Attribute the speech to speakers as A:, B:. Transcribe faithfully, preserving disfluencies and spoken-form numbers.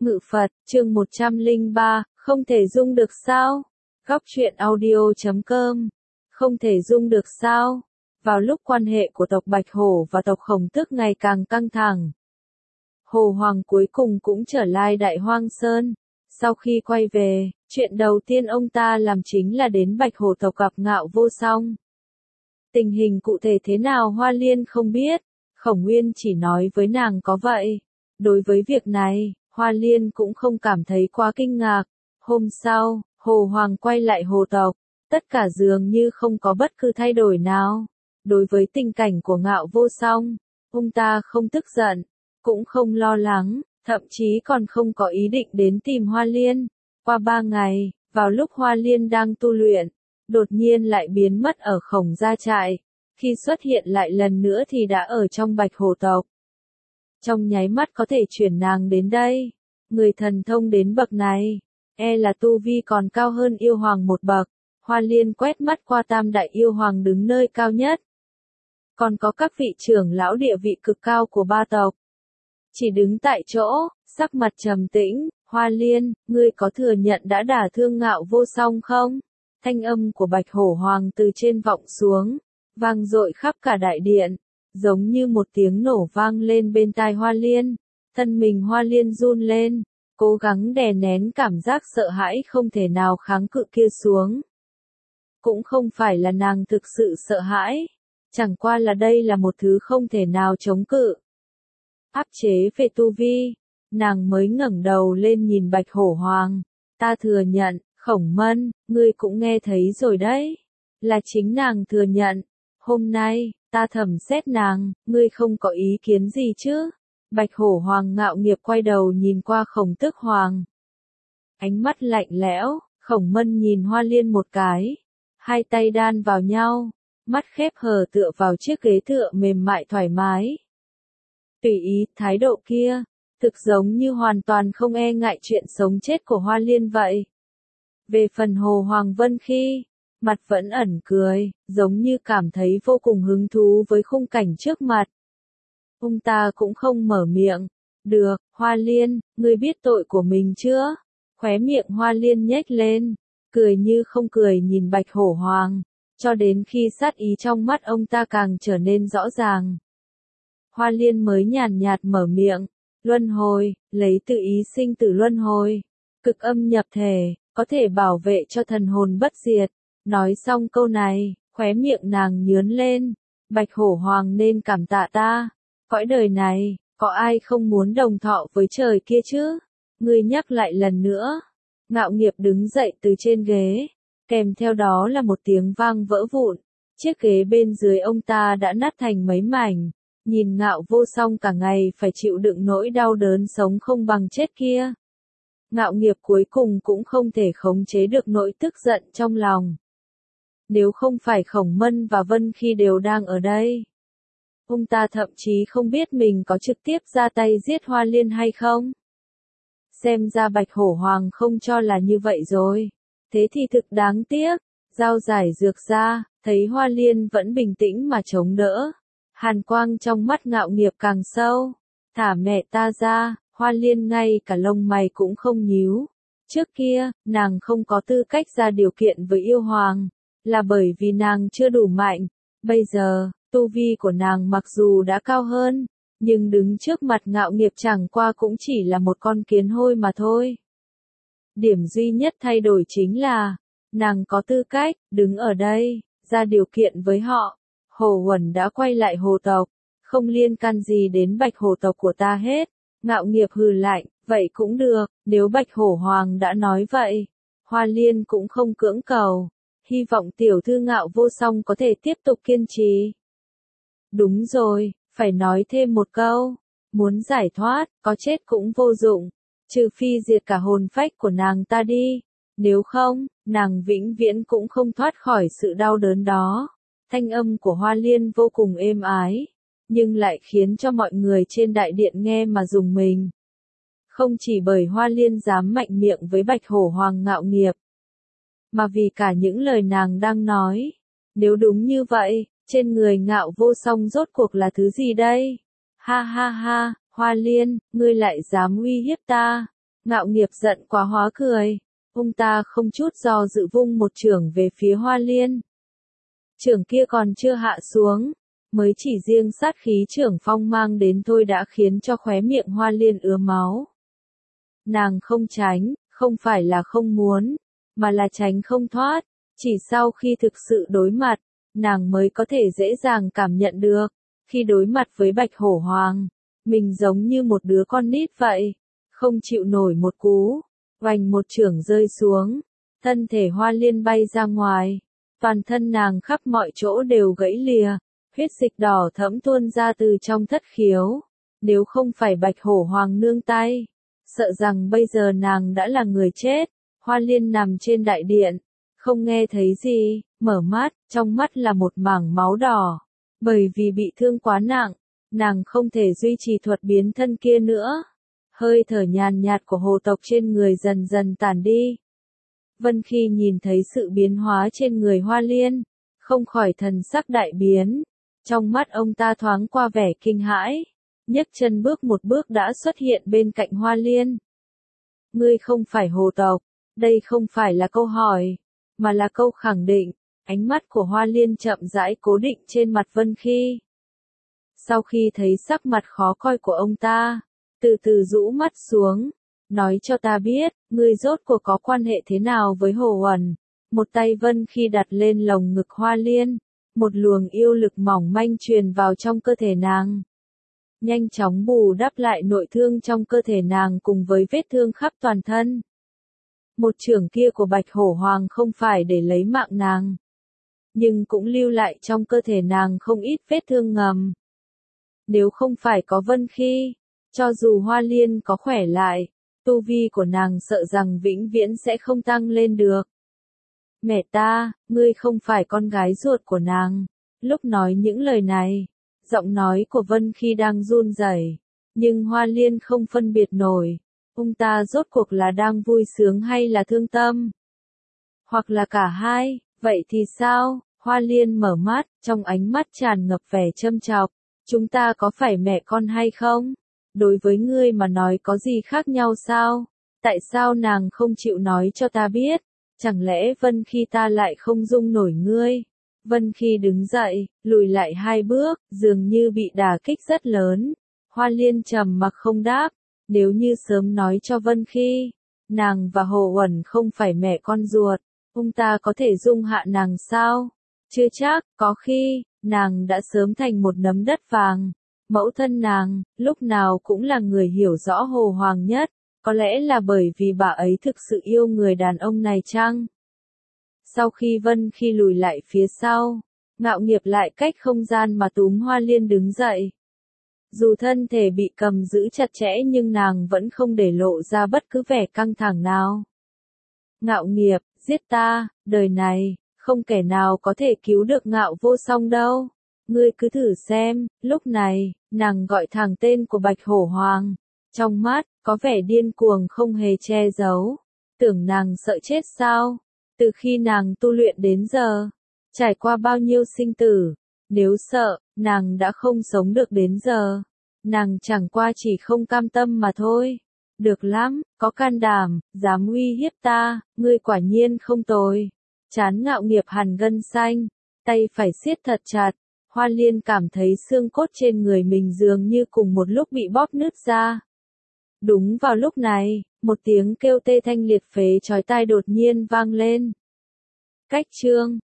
A: Ngự Phật, chương một trăm lẻ ba, không thể dung được sao? Góc truyện audio chấm com. Không thể dung được sao? Vào lúc quan hệ của tộc Bạch Hổ và tộc Khổng Tước ngày càng căng thẳng, Hồ Hoàng cuối cùng cũng trở lại Đại Hoang Sơn. Sau khi quay về, chuyện đầu tiên ông ta làm chính là đến Bạch Hổ tộc gặp Ngạo Vô Song. Tình hình cụ thể thế nào Hoa Liên không biết, Khổng Nguyên chỉ nói với nàng có vậy. Đối với việc này, Hoa Liên cũng không cảm thấy quá kinh ngạc. Hôm sau, Hồ Hoàng quay lại hồ tộc, tất cả dường như không có bất cứ thay đổi nào. Đối với tình cảnh của Ngạo Vô Song, ông ta không tức giận, cũng không lo lắng, thậm chí còn không có ý định đến tìm Hoa Liên. Qua ba ngày, vào lúc Hoa Liên đang tu luyện, đột nhiên lại biến mất ở Khổng gia trại. Khi xuất hiện lại lần nữa thì đã ở trong Bạch Hổ tộc. Trong nháy mắt có thể chuyển nàng đến đây. Người thần thông đến bậc này, e là tu vi còn cao hơn yêu hoàng một bậc. Hoa Liên quét mắt qua tam đại yêu hoàng đứng nơi cao nhất. Còn có các vị trưởng lão địa vị cực cao của ba tộc. Chỉ đứng tại chỗ, sắc mặt trầm tĩnh. Hoa Liên, ngươi có thừa nhận đã đả thương Ngạo Vô Song không? Thanh âm của Bạch Hổ Hoàng từ trên vọng xuống, vang dội khắp cả đại điện, giống như một tiếng nổ vang lên bên tai Hoa Liên. Thân mình Hoa Liên run lên, cố gắng đè nén cảm giác sợ hãi không thể nào kháng cự kia xuống. Cũng không phải là nàng thực sự sợ hãi, chẳng qua là đây là một thứ không thể nào chống cự. Áp chế về tu vi, nàng mới ngẩng đầu lên nhìn Bạch Hổ Hoàng. Ta thừa nhận, Khổng Mân, ngươi cũng nghe thấy rồi đấy. Là chính nàng thừa nhận. Hôm nay, ta thẩm xét nàng, ngươi không có ý kiến gì chứ? Bạch Hổ Hoàng ngạo nghiệp quay đầu nhìn qua Khổng Tước Hoàng. Ánh mắt lạnh lẽo, Khổng Mân nhìn Hoa Liên một cái. Hai tay đan vào nhau, mắt khép hờ tựa vào chiếc ghế tựa mềm mại thoải mái. Tùy ý, thái độ kia, thực giống như hoàn toàn không e ngại chuyện sống chết của Hoa Liên vậy. Về phần Hồ Hoàng Vân khi, mặt vẫn ẩn cười, giống như cảm thấy vô cùng hứng thú với khung cảnh trước mặt. Ông ta cũng không mở miệng. Được, Hoa Liên, ngươi biết tội của mình chưa? Khóe miệng Hoa Liên nhếch lên, cười như không cười nhìn Bạch Hổ Hoàng, cho đến khi sát ý trong mắt ông ta càng trở nên rõ ràng. Hoa Liên mới nhàn nhạt mở miệng, luân hồi, lấy tự ý sinh tử luân hồi, cực âm nhập thể, có thể bảo vệ cho thần hồn bất diệt. Nói xong câu này, khóe miệng nàng nhướn lên. Bạch Hổ Hoàng nên cảm tạ ta. Cõi đời này, có ai không muốn đồng thọ với trời kia chứ? Ngươi nhắc lại lần nữa. Ngạo nghiệp đứng dậy từ trên ghế, kèm theo đó là một tiếng vang vỡ vụn. Chiếc ghế bên dưới ông ta đã nát thành mấy mảnh. Nhìn Ngạo Vô Song cả ngày phải chịu đựng nỗi đau đớn sống không bằng chết kia. Ngạo nghiệp cuối cùng cũng không thể khống chế được nỗi tức giận trong lòng. Nếu không phải Khổng Mân và Vân Khi đều đang ở đây, ông ta thậm chí không biết mình có trực tiếp ra tay giết Hoa Liên hay không. Xem ra Bạch Hổ Hoàng không cho là như vậy rồi. Thế thì thực đáng tiếc. Dao giải dược ra, thấy Hoa Liên vẫn bình tĩnh mà chống đỡ. Hàn quang trong mắt ngạo nghiệp càng sâu. Thả mẹ ta ra. Hoa Liên ngay cả lông mày cũng không nhíu. Trước kia, nàng không có tư cách ra điều kiện với yêu hoàng, là bởi vì nàng chưa đủ mạnh. Bây giờ, tu vi của nàng mặc dù đã cao hơn, nhưng đứng trước mặt ngạo nghiệp chẳng qua cũng chỉ là một con kiến hôi mà thôi. Điểm duy nhất thay đổi chính là, nàng có tư cách, đứng ở đây, ra điều kiện với họ. Hồ Huẩn đã quay lại hồ tộc, không liên can gì đến Bạch Hổ tộc của ta hết. Ngạo nghiệp hừ lạnh, vậy cũng được, nếu Bạch Hổ Hoàng đã nói vậy. Hoa Liên cũng không cưỡng cầu, hy vọng tiểu thư Ngạo Vô Song có thể tiếp tục kiên trì. Đúng rồi, phải nói thêm một câu, muốn giải thoát, có chết cũng vô dụng, trừ phi diệt cả hồn phách của nàng ta đi, nếu không, nàng vĩnh viễn cũng không thoát khỏi sự đau đớn đó. Thanh âm của Hoa Liên vô cùng êm ái, nhưng lại khiến cho mọi người trên đại điện nghe mà rùng mình. Không chỉ bởi Hoa Liên dám mạnh miệng với Bạch Hổ Hoàng ngạo nghiệp, mà vì cả những lời nàng đang nói. Nếu đúng như vậy, trên người Ngạo Vô Song rốt cuộc là thứ gì đây? Ha ha ha, Hoa Liên, ngươi lại dám uy hiếp ta. Ngạo Nghiệp giận quá hóa cười. Ông ta không chút do dự vung một chưởng về phía Hoa Liên. Chưởng kia còn chưa hạ xuống, mới chỉ riêng sát khí chưởng phong mang đến thôi đã khiến cho khóe miệng Hoa Liên ứa máu. Nàng không tránh, không phải là không muốn, mà là tránh không thoát. Chỉ sau khi thực sự đối mặt, nàng mới có thể dễ dàng cảm nhận được. Khi đối mặt với Bạch Hổ Hoàng, mình giống như một đứa con nít vậy, không chịu nổi một cú. Oành một chưởng rơi xuống, thân thể Hoa Liên bay ra ngoài, toàn thân nàng khắp mọi chỗ đều gãy lìa, huyết dịch đỏ thẫm tuôn ra từ trong thất khiếu. Nếu không phải Bạch Hổ Hoàng nương tay, sợ rằng bây giờ nàng đã là người chết. Hoa Liên nằm trên đại điện, không nghe thấy gì, mở mắt, trong mắt là một mảng máu đỏ. Bởi vì bị thương quá nặng, nàng không thể duy trì thuật biến thân kia nữa. Hơi thở nhàn nhạt của hồ tộc trên người dần dần tàn đi. Vân Khi nhìn thấy sự biến hóa trên người Hoa Liên, không khỏi thần sắc đại biến. Trong mắt ông ta thoáng qua vẻ kinh hãi, nhấc chân bước một bước đã xuất hiện bên cạnh Hoa Liên. Ngươi không phải hồ tộc, đây không phải là câu hỏi, mà là câu khẳng định. Ánh mắt của Hoa Liên chậm rãi cố định trên mặt Vân Khi. Sau khi thấy sắc mặt khó coi của ông ta, từ từ rũ mắt xuống, nói cho ta biết, ngươi rốt cuộc có quan hệ thế nào với Hồ Uẩn. Một tay Vân Khi đặt lên lồng ngực Hoa Liên, một luồng yêu lực mỏng manh truyền vào trong cơ thể nàng. Nhanh chóng bù đắp lại nội thương trong cơ thể nàng cùng với vết thương khắp toàn thân. Một chưởng kia của Bạch Hổ Hoàng không phải để lấy mạng nàng, nhưng cũng lưu lại trong cơ thể nàng không ít vết thương ngầm. Nếu không phải có Vân Khi, cho dù Hoa Liên có khỏe lại, tu vi của nàng sợ rằng vĩnh viễn sẽ không tăng lên được. Mẹ ta, ngươi không phải con gái ruột của nàng. Lúc nói những lời này, giọng nói của Vân Khi đang run rẩy, nhưng Hoa Liên không phân biệt nổi, ông ta rốt cuộc là đang vui sướng hay là thương tâm. Hoặc là cả hai, vậy thì sao? Hoa Liên mở mắt, trong ánh mắt tràn ngập vẻ châm chọc. Chúng ta có phải mẹ con hay không? Đối với ngươi mà nói có gì khác nhau sao? Tại sao nàng không chịu nói cho ta biết? Chẳng lẽ Vân Khi ta lại không dung nổi ngươi? Vân Khi đứng dậy, lùi lại hai bước, dường như bị đả kích rất lớn. Hoa Liên trầm mặc không đáp. Nếu như sớm nói cho Vân Khi, nàng và Hồ Uẩn không phải mẹ con ruột, ông ta có thể dung hạ nàng sao? Chưa chắc, có khi, nàng đã sớm thành một nấm đất vàng. Mẫu thân nàng, lúc nào cũng là người hiểu rõ Hồ Hoàng nhất, có lẽ là bởi vì bà ấy thực sự yêu người đàn ông này chăng? Sau khi Vân Khi lùi lại phía sau, Ngạo Nghiệp lại cách không gian mà túm Hoa Liên đứng dậy. Dù thân thể bị cầm giữ chặt chẽ nhưng nàng vẫn không để lộ ra bất cứ vẻ căng thẳng nào. Ngạo Nghiệp, giết ta, đời này, không kẻ nào có thể cứu được Ngạo Vô Song đâu. Ngươi cứ thử xem. Lúc này, nàng gọi thẳng tên của Bạch Hổ Hoàng. Trong mắt, có vẻ điên cuồng không hề che giấu. Tưởng nàng sợ chết sao? Từ khi nàng tu luyện đến giờ, trải qua bao nhiêu sinh tử, nếu sợ, nàng đã không sống được đến giờ. Nàng chẳng qua chỉ không cam tâm mà thôi. Được lắm, có can đảm, dám uy hiếp ta, ngươi quả nhiên không tồi. Trán Ngạo Nghiệp hằn gân xanh, tay phải siết thật chặt. Hoa Liên cảm thấy xương cốt trên người mình dường như cùng một lúc bị bóp nứt ra. Đúng vào lúc này, một tiếng kêu tê thanh liệt phế chói tai đột nhiên vang lên. Cách chương